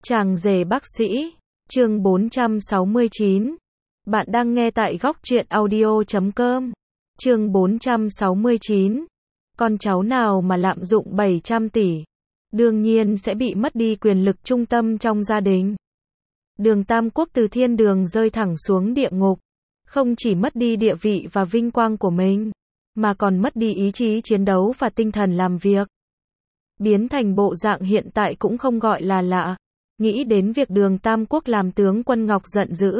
Chàng rể bác sĩ, chương 469. Bạn đang nghe tại góc truyện audio.com. Chương 469. Con cháu nào mà lạm dụng 700 tỷ, đương nhiên sẽ bị mất đi quyền lực trung tâm trong gia đình. Đường Tam Quốc từ thiên đường rơi thẳng xuống địa ngục, không chỉ mất đi địa vị và vinh quang của mình, mà còn mất đi ý chí chiến đấu và tinh thần làm việc. Biến thành bộ dạng hiện tại cũng không gọi là lạ. Nghĩ đến việc Đường Tam Quốc làm tướng quân Ngọc giận dữ.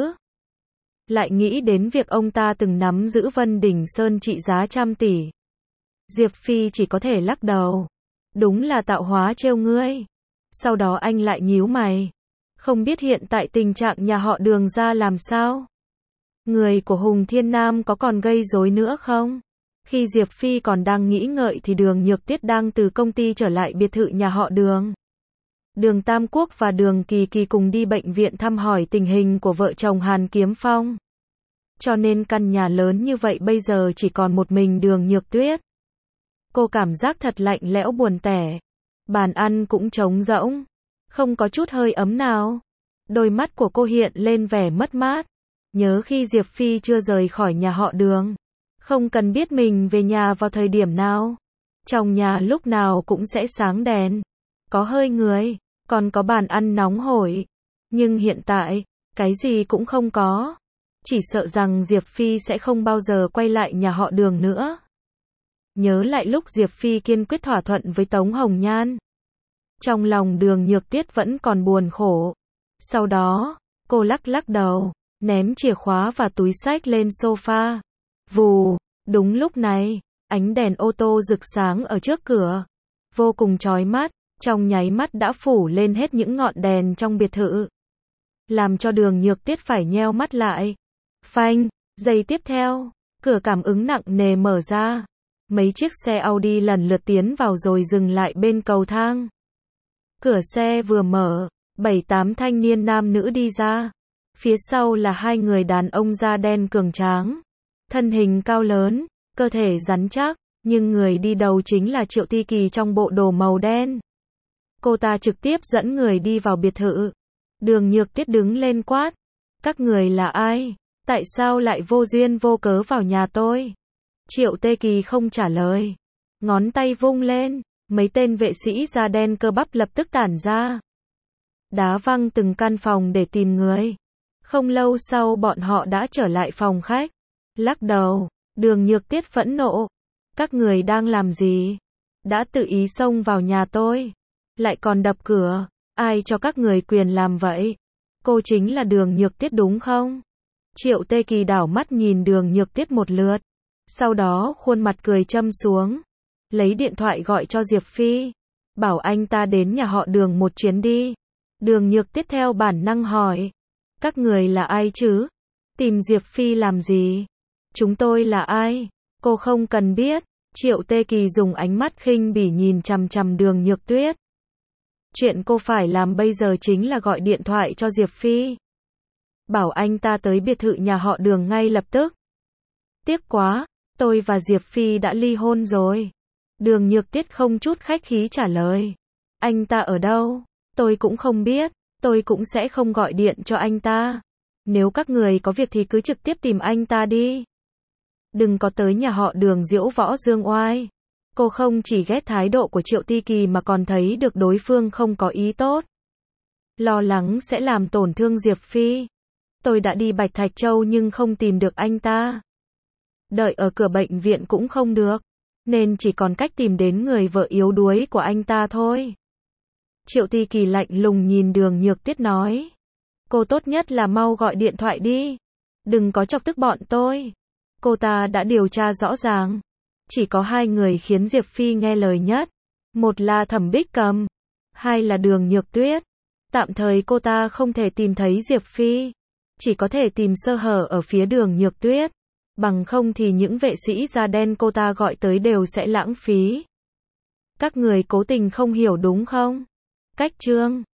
Lại nghĩ đến việc ông ta từng nắm giữ Vân Đỉnh Sơn trị giá trăm tỷ. Diệp Phi chỉ có thể lắc đầu. Đúng là tạo hóa trêu ngươi. Sau đó anh lại nhíu mày. Không biết hiện tại tình trạng nhà họ Đường ra làm sao? Người của Hùng Thiên Nam có còn gây rối nữa không? Khi Diệp Phi còn đang nghĩ ngợi thì Đường Nhược Tiết đang từ công ty trở lại biệt thự nhà họ Đường. Đường Tam Quốc và Đường Kỳ Kỳ cùng đi bệnh viện thăm hỏi tình hình của vợ chồng Hàn Kiếm Phong. Cho nên căn nhà lớn như vậy bây giờ chỉ còn một mình Đường Nhược Tuyết. Cô cảm giác thật lạnh lẽo buồn tẻ. Bàn ăn cũng trống rỗng, không có chút hơi ấm nào. Đôi mắt của cô hiện lên vẻ mất mát. Nhớ khi Diệp Phi chưa rời khỏi nhà họ Đường, không cần biết mình về nhà vào thời điểm nào. Trong nhà lúc nào cũng sẽ sáng đèn, có hơi người, còn có bàn ăn nóng hổi. Nhưng hiện tại, cái gì cũng không có. Chỉ sợ rằng Diệp Phi sẽ không bao giờ quay lại nhà họ Đường nữa. Nhớ lại lúc Diệp Phi kiên quyết thỏa thuận với Tống Hồng Nhan. Trong lòng Đường Nhược Tiết vẫn còn buồn khổ. Sau đó, cô lắc lắc đầu, ném chìa khóa và túi xách lên sofa. Vù, đúng lúc này, ánh đèn ô tô rực sáng ở trước cửa. Vô cùng chói mắt, trong nháy mắt đã phủ lên hết những ngọn đèn trong biệt thự. Làm cho Đường Nhược Tiết phải nheo mắt lại. Phanh, giây tiếp theo, cửa cảm ứng nặng nề mở ra. Mấy chiếc xe Audi lần lượt tiến vào rồi dừng lại bên cầu thang. Cửa xe vừa mở, 7-8 thanh niên nam nữ đi ra. Phía sau là hai người đàn ông da đen cường tráng. Thân hình cao lớn, cơ thể rắn chắc, nhưng người đi đầu chính là Triệu Ti Kỳ trong bộ đồ màu đen. Cô ta trực tiếp dẫn người đi vào biệt thự. Đường Nhược Tiết đứng lên quát. Các người là ai? Tại sao lại vô duyên vô cớ vào nhà tôi? Triệu Tê Kỳ không trả lời. Ngón tay vung lên, mấy tên vệ sĩ da đen cơ bắp lập tức tản ra. Đá văng từng căn phòng để tìm người. Không lâu sau bọn họ đã trở lại phòng khách. Lắc đầu, Đường Nhược Tiết phẫn nộ. Các người đang làm gì? Đã tự ý xông vào nhà tôi, lại còn đập cửa. Ai cho các người quyền làm vậy? Cô chính là Đường Nhược Tiết đúng không? Triệu Tê Kỳ đảo mắt nhìn Đường Nhược Tiết một lượt. Sau đó khuôn mặt cười châm xuống. Lấy điện thoại gọi cho Diệp Phi. Bảo anh ta đến nhà họ Đường một chuyến đi. Đường Nhược Tiết theo bản năng hỏi. Các người là ai chứ? Tìm Diệp Phi làm gì? Chúng tôi là ai? Cô không cần biết. Triệu Tê Kỳ dùng ánh mắt khinh bỉ nhìn chằm chằm Đường Nhược Tuyết. Chuyện cô phải làm bây giờ chính là gọi điện thoại cho Diệp Phi. Bảo anh ta tới biệt thự nhà họ Đường ngay lập tức. Tiếc quá, tôi và Diệp Phi đã ly hôn rồi. Đường Nhược Tiết không chút khách khí trả lời. Anh ta ở đâu? Tôi cũng không biết, tôi cũng sẽ không gọi điện cho anh ta. Nếu các người có việc thì cứ trực tiếp tìm anh ta đi. Đừng có tới nhà họ Đường diễu võ dương oai. Cô không chỉ ghét thái độ của Triệu Ti Kỳ mà còn thấy được đối phương không có ý tốt. Lo lắng sẽ làm tổn thương Diệp Phi. Tôi đã đi Bạch Thạch Châu nhưng không tìm được anh ta. Đợi ở cửa bệnh viện cũng không được, nên chỉ còn cách tìm đến người vợ yếu đuối của anh ta thôi. Triệu Ti Kỳ lạnh lùng nhìn Đường Nhược Tiết nói. Cô tốt nhất là mau gọi điện thoại đi. Đừng có chọc tức bọn tôi. Cô ta đã điều tra rõ ràng. Chỉ có hai người khiến Diệp Phi nghe lời nhất. Một là Thẩm Bích Cầm, hai là Đường Nhược Tuyết. Tạm thời cô ta không thể tìm thấy Diệp Phi. Chỉ có thể tìm sơ hở ở phía Đường Nhược Tuyết. Bằng không thì những vệ sĩ da đen cô ta gọi tới đều sẽ lãng phí. Các người cố tình không hiểu đúng không? Cách chương